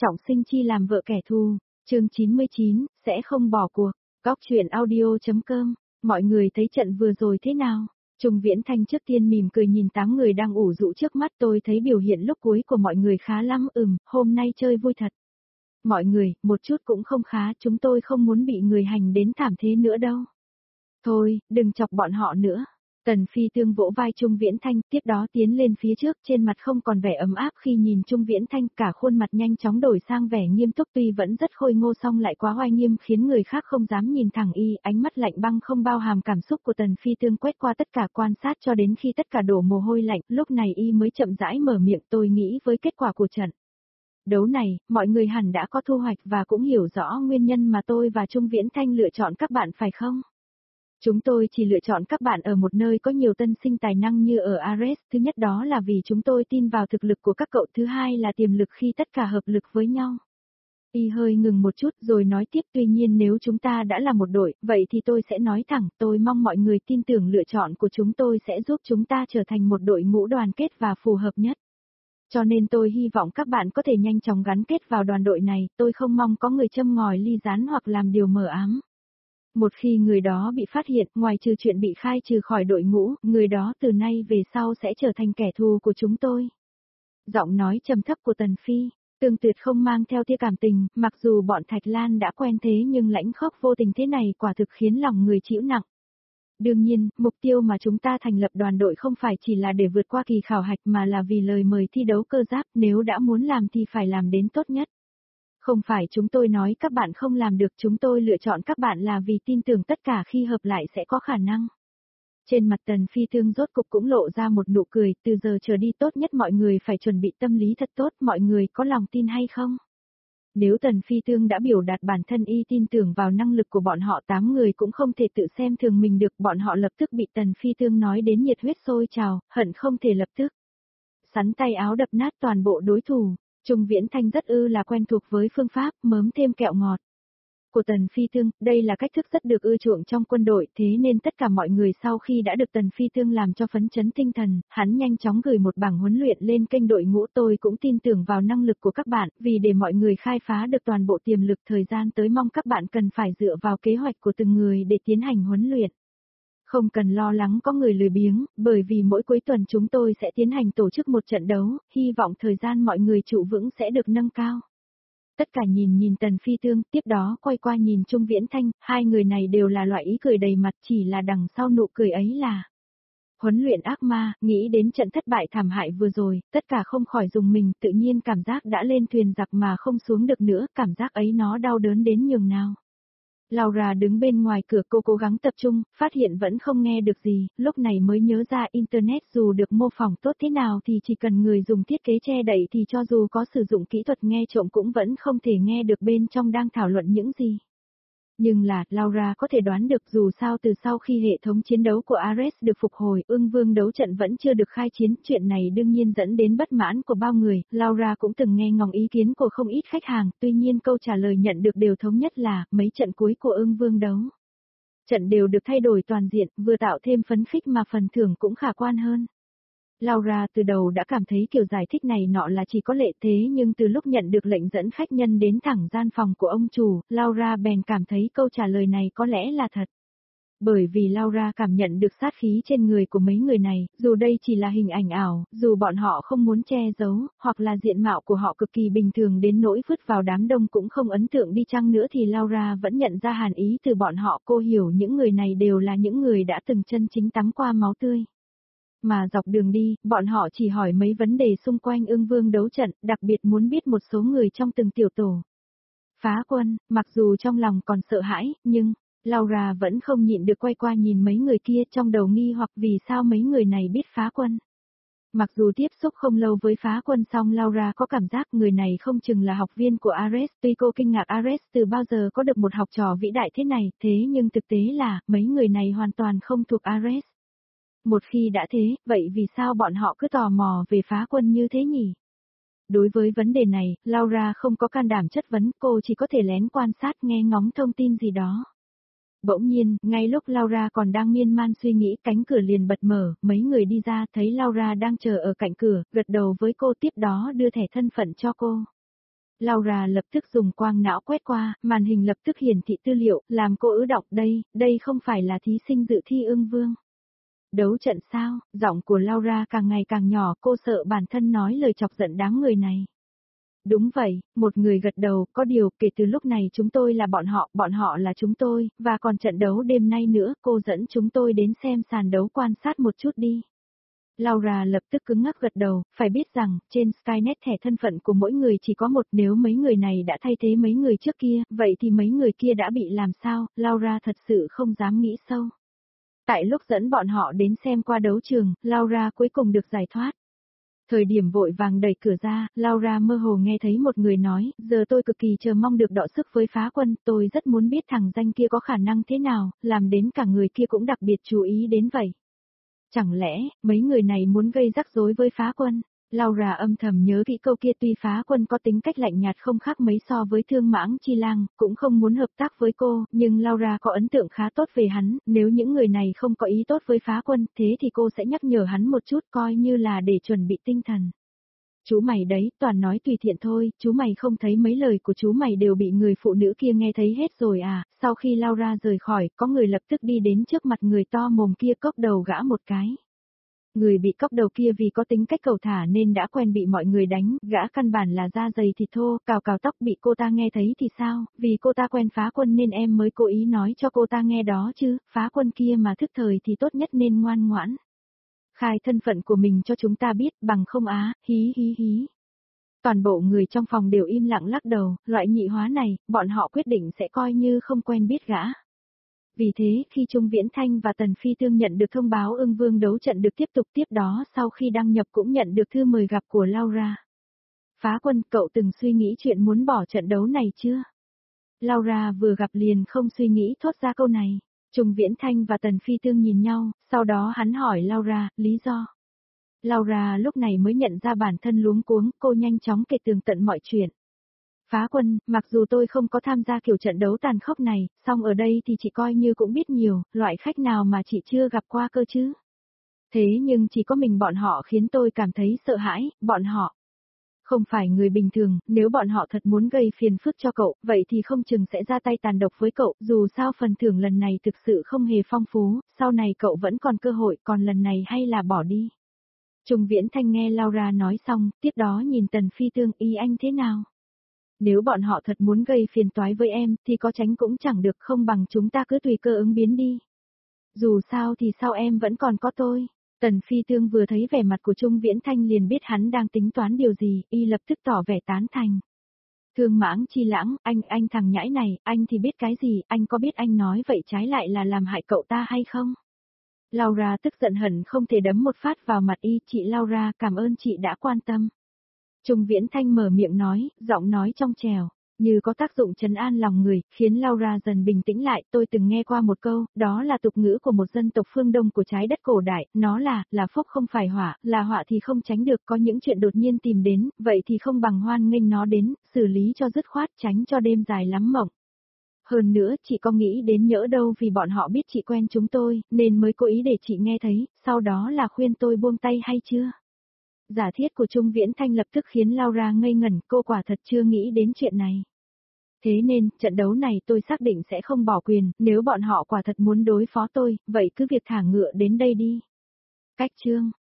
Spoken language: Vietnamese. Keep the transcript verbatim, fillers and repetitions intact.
Trọng sinh chi làm vợ kẻ thù, chương chín mươi chín, sẽ không bỏ cuộc. Góc truyện audio.com, mọi người thấy trận vừa rồi thế nào? Trung Viễn Thanh trước tiên mỉm cười nhìn tám người đang ủ rũ trước mắt, tôi thấy biểu hiện lúc cuối của mọi người khá lắm, ừm, hôm nay chơi vui thật. Mọi người, một chút cũng không khá, chúng tôi không muốn bị người hành đến thảm thế nữa đâu. Thôi, đừng chọc bọn họ nữa. Tần Phi Tương vỗ vai Trung Viễn Thanh, tiếp đó tiến lên phía trước, trên mặt không còn vẻ ấm áp khi nhìn Trung Viễn Thanh, cả khuôn mặt nhanh chóng đổi sang vẻ nghiêm túc, tuy vẫn rất khôi ngô song lại quá oai nghiêm khiến người khác không dám nhìn thẳng y, ánh mắt lạnh băng không bao hàm cảm xúc của Tần Phi Tương quét qua tất cả quan sát cho đến khi tất cả đổ mồ hôi lạnh, lúc này y mới chậm rãi mở miệng. Tôi nghĩ với kết quả của trận đấu này, mọi người hẳn đã có thu hoạch và cũng hiểu rõ nguyên nhân mà tôi và Trung Viễn Thanh lựa chọn các bạn phải không? Chúng tôi chỉ lựa chọn các bạn ở một nơi có nhiều tân sinh tài năng như ở Ares, thứ nhất đó là vì chúng tôi tin vào thực lực của các cậu, thứ hai là tiềm lực khi tất cả hợp lực với nhau. Y hơi ngừng một chút rồi nói tiếp, tuy nhiên nếu chúng ta đã là một đội, vậy thì tôi sẽ nói thẳng, tôi mong mọi người tin tưởng lựa chọn của chúng tôi sẽ giúp chúng ta trở thành một đội ngũ đoàn kết và phù hợp nhất. Cho nên tôi hy vọng các bạn có thể nhanh chóng gắn kết vào đoàn đội này, tôi không mong có người châm ngòi ly gián hoặc làm điều mờ ám. Một khi người đó bị phát hiện, ngoài trừ chuyện bị khai trừ khỏi đội ngũ, người đó từ nay về sau sẽ trở thành kẻ thù của chúng tôi. Giọng nói trầm thấp của Tần Phi Tương tuyệt không mang theo tia cảm tình, mặc dù bọn Thạch Lan đã quen thế nhưng lãnh khốc vô tình thế này quả thực khiến lòng người chịu nặng. Đương nhiên, mục tiêu mà chúng ta thành lập đoàn đội không phải chỉ là để vượt qua kỳ khảo hạch mà là vì lời mời thi đấu cơ giáp, nếu đã muốn làm thì phải làm đến tốt nhất. Không phải chúng tôi nói các bạn không làm được, chúng tôi lựa chọn các bạn là vì tin tưởng tất cả khi hợp lại sẽ có khả năng. Trên mặt Tần Phi Tương rốt cục cũng lộ ra một nụ cười, từ giờ trở đi tốt nhất mọi người phải chuẩn bị tâm lý thật tốt, mọi người có lòng tin hay không? Nếu Tần Phi Tương đã biểu đạt bản thân y tin tưởng vào năng lực của bọn họ, tám người cũng không thể tự xem thường mình được, bọn họ lập tức bị Tần Phi Tương nói đến nhiệt huyết sôi trào, hận không thể lập tức sắn tay áo đập nát toàn bộ đối thủ. Trung Viễn Thanh rất ư là quen thuộc với phương pháp mớm thêm kẹo ngọt của Tần Phi Tương, đây là cách thức rất được ưa chuộng trong quân đội, thế nên tất cả mọi người sau khi đã được Tần Phi Tương làm cho phấn chấn tinh thần, hắn nhanh chóng gửi một bảng huấn luyện lên kênh đội ngũ. Tôi cũng tin tưởng vào năng lực của các bạn, vì để mọi người khai phá được toàn bộ tiềm lực thời gian tới mong các bạn cần phải dựa vào kế hoạch của từng người để tiến hành huấn luyện. Không cần lo lắng có người lười biếng, bởi vì mỗi cuối tuần chúng tôi sẽ tiến hành tổ chức một trận đấu, hy vọng thời gian mọi người trụ vững sẽ được nâng cao. Tất cả nhìn nhìn Tần Phi Tương, tiếp đó quay qua nhìn Trung Viễn Thanh, hai người này đều là loại ý cười đầy mặt, chỉ là đằng sau nụ cười ấy là huấn luyện ác ma. Nghĩ đến trận thất bại thảm hại vừa rồi, tất cả không khỏi rùng mình, tự nhiên cảm giác đã lên thuyền giặc mà không xuống được nữa, cảm giác ấy nó đau đớn đến nhường nào. Laura đứng bên ngoài cửa, cô cố gắng tập trung, phát hiện vẫn không nghe được gì, lúc này mới nhớ ra Internet dù được mô phỏng tốt thế nào thì chỉ cần người dùng thiết kế che đậy thì cho dù có sử dụng kỹ thuật nghe trộm cũng vẫn không thể nghe được bên trong đang thảo luận những gì. Nhưng là, Laura có thể đoán được dù sao từ sau khi hệ thống chiến đấu của Ares được phục hồi, Ưng Vương đấu trận vẫn chưa được khai chiến, chuyện này đương nhiên dẫn đến bất mãn của bao người, Laura cũng từng nghe ngóng ý kiến của không ít khách hàng, tuy nhiên câu trả lời nhận được đều thống nhất là, mấy trận cuối của Ưng Vương đấu trận đều được thay đổi toàn diện, vừa tạo thêm phấn khích mà phần thưởng cũng khả quan hơn. Laura từ đầu đã cảm thấy kiểu giải thích này nọ là chỉ có lệ, thế nhưng từ lúc nhận được lệnh dẫn khách nhân đến thẳng gian phòng của ông chủ, Laura bèn cảm thấy câu trả lời này có lẽ là thật. Bởi vì Laura cảm nhận được sát khí trên người của mấy người này, dù đây chỉ là hình ảnh ảo, dù bọn họ không muốn che giấu, hoặc là diện mạo của họ cực kỳ bình thường đến nỗi vứt vào đám đông cũng không ấn tượng đi chăng nữa thì Laura vẫn nhận ra hàn ý từ bọn họ. Cô hiểu những người này đều là những người đã từng chân chính tắm qua máu tươi. Mà dọc đường đi, bọn họ chỉ hỏi mấy vấn đề xung quanh Ưng Vương đấu trận, đặc biệt muốn biết một số người trong từng tiểu tổ. Phá quân, mặc dù trong lòng còn sợ hãi, nhưng Laura vẫn không nhịn được quay qua nhìn mấy người kia, trong đầu nghi hoặc vì sao mấy người này biết phá quân. Mặc dù tiếp xúc không lâu với phá quân song Laura có cảm giác người này không chừng là học viên của Ares, tuy cô kinh ngạc Ares từ bao giờ có được một học trò vĩ đại thế này, thế nhưng thực tế là, mấy người này hoàn toàn không thuộc Ares. Một khi đã thế, vậy vì sao bọn họ cứ tò mò về phá quân như thế nhỉ? Đối với vấn đề này, Laura không có can đảm chất vấn, cô chỉ có thể lén quan sát nghe ngóng thông tin gì đó. Bỗng nhiên, ngay lúc Laura còn đang miên man suy nghĩ, cánh cửa liền bật mở, mấy người đi ra thấy Laura đang chờ ở cạnh cửa, gật đầu với cô tiếp đó đưa thẻ thân phận cho cô. Laura lập tức dùng quang não quét qua, màn hình lập tức hiển thị tư liệu, làm cô ứ đọc đây, đây không phải là thí sinh dự thi ưng vương. Đấu trận sao, giọng của Laura càng ngày càng nhỏ, cô sợ bản thân nói lời chọc giận đáng người này. Đúng vậy, một người gật đầu, có điều kể từ lúc này chúng tôi là bọn họ, bọn họ là chúng tôi, và còn trận đấu đêm nay nữa, cô dẫn chúng tôi đến xem sàn đấu quan sát một chút đi. Laura lập tức cứng ngắc gật đầu, phải biết rằng, trên Skynet thẻ thân phận của mỗi người chỉ có một, nếu mấy người này đã thay thế mấy người trước kia, vậy thì mấy người kia đã bị làm sao, Laura thật sự không dám nghĩ sâu. Tại lúc dẫn bọn họ đến xem qua đấu trường, Laura cuối cùng được giải thoát. Thời điểm vội vàng đẩy cửa ra, Laura mơ hồ nghe thấy một người nói, giờ tôi cực kỳ chờ mong được đọ sức với phá quân, tôi rất muốn biết thằng danh kia có khả năng thế nào, làm đến cả người kia cũng đặc biệt chú ý đến vậy. Chẳng lẽ, mấy người này muốn gây rắc rối với phá quân? Laura âm thầm nhớ kỹ câu kia, tuy phá quân có tính cách lạnh nhạt không khác mấy so với Thương Mãng Chi Lang, cũng không muốn hợp tác với cô, nhưng Laura có ấn tượng khá tốt về hắn, nếu những người này không có ý tốt với phá quân, thế thì cô sẽ nhắc nhở hắn một chút coi như là để chuẩn bị tinh thần. Chú mày đấy, toàn nói tùy thiện thôi, chú mày không thấy mấy lời của chú mày đều bị người phụ nữ kia nghe thấy hết rồi à, sau khi Laura rời khỏi, có người lập tức đi đến trước mặt người to mồm kia cốc đầu gã một cái. Người bị cốc đầu kia vì có tính cách cầu thả nên đã quen bị mọi người đánh, gã căn bản là da dày thịt thô, cào cào tóc, bị cô ta nghe thấy thì sao, vì cô ta quen phá quân nên em mới cố ý nói cho cô ta nghe đó chứ, phá quân kia mà thức thời thì tốt nhất nên ngoan ngoãn. Khai thân phận của mình cho chúng ta biết, bằng không á, hí hí hí. Toàn bộ người trong phòng đều im lặng lắc đầu, loại nhị hóa này, bọn họ quyết định sẽ coi như không quen biết gã. Vì thế, khi Trung Viễn Thanh và Tần Phi Tương nhận được thông báo ưng vương đấu trận được tiếp tục, tiếp đó sau khi đăng nhập cũng nhận được thư mời gặp của Laura. Phá quân, cậu từng suy nghĩ chuyện muốn bỏ trận đấu này chưa? Laura vừa gặp liền không suy nghĩ thốt ra câu này. Trung Viễn Thanh và Tần Phi Tương nhìn nhau, sau đó hắn hỏi Laura, lý do. Laura lúc này mới nhận ra bản thân luống cuống, cô nhanh chóng kể tường tận mọi chuyện. Phá quân, mặc dù tôi không có tham gia kiểu trận đấu tàn khốc này, song ở đây thì chị coi như cũng biết nhiều, loại khách nào mà chị chưa gặp qua cơ chứ. Thế nhưng chỉ có mình bọn họ khiến tôi cảm thấy sợ hãi, bọn họ. Không phải người bình thường, nếu bọn họ thật muốn gây phiền phức cho cậu, vậy thì không chừng sẽ ra tay tàn độc với cậu, dù sao phần thưởng lần này thực sự không hề phong phú, sau này cậu vẫn còn cơ hội, còn lần này hay là bỏ đi. Trung Viễn Thanh nghe Laura nói xong, tiếp đó nhìn Tần Phi Tương, ý anh thế nào? Nếu bọn họ thật muốn gây phiền toái với em, thì có tránh cũng chẳng được, không bằng chúng ta cứ tùy cơ ứng biến đi. Dù sao thì sao em vẫn còn có tôi. Tần Phi Tương vừa thấy vẻ mặt của Trung Viễn Thanh liền biết hắn đang tính toán điều gì, y lập tức tỏ vẻ tán thành. Thương Mãng Chi Lãng, anh, anh thằng nhãi này, anh thì biết cái gì, anh có biết anh nói vậy trái lại là làm hại cậu ta hay không? Laura tức giận hẳn không thể đấm một phát vào mặt y, chị Laura cảm ơn chị đã quan tâm. Trung Viễn Thanh mở miệng nói, giọng nói trong trẻo, như có tác dụng trấn an lòng người, khiến Laura dần bình tĩnh lại. Tôi từng nghe qua một câu, đó là tục ngữ của một dân tộc phương Đông của trái đất cổ đại, nó là, là phúc không phải họa, là họa thì không tránh được, có những chuyện đột nhiên tìm đến, vậy thì không bằng hoan nghênh nó đến, xử lý cho dứt khoát, tránh cho đêm dài lắm mộng. Hơn nữa, chị có nghĩ đến nhỡ đâu vì bọn họ biết chị quen chúng tôi, nên mới cố ý để chị nghe thấy, sau đó là khuyên tôi buông tay hay chưa? Giả thiết của Trung Viễn Thanh lập tức khiến Laura ngây ngẩn, cô quả thật chưa nghĩ đến chuyện này. Thế nên, trận đấu này tôi xác định sẽ không bỏ quyền, nếu bọn họ quả thật muốn đối phó tôi, vậy cứ việc thả ngựa đến đây đi. Cách chương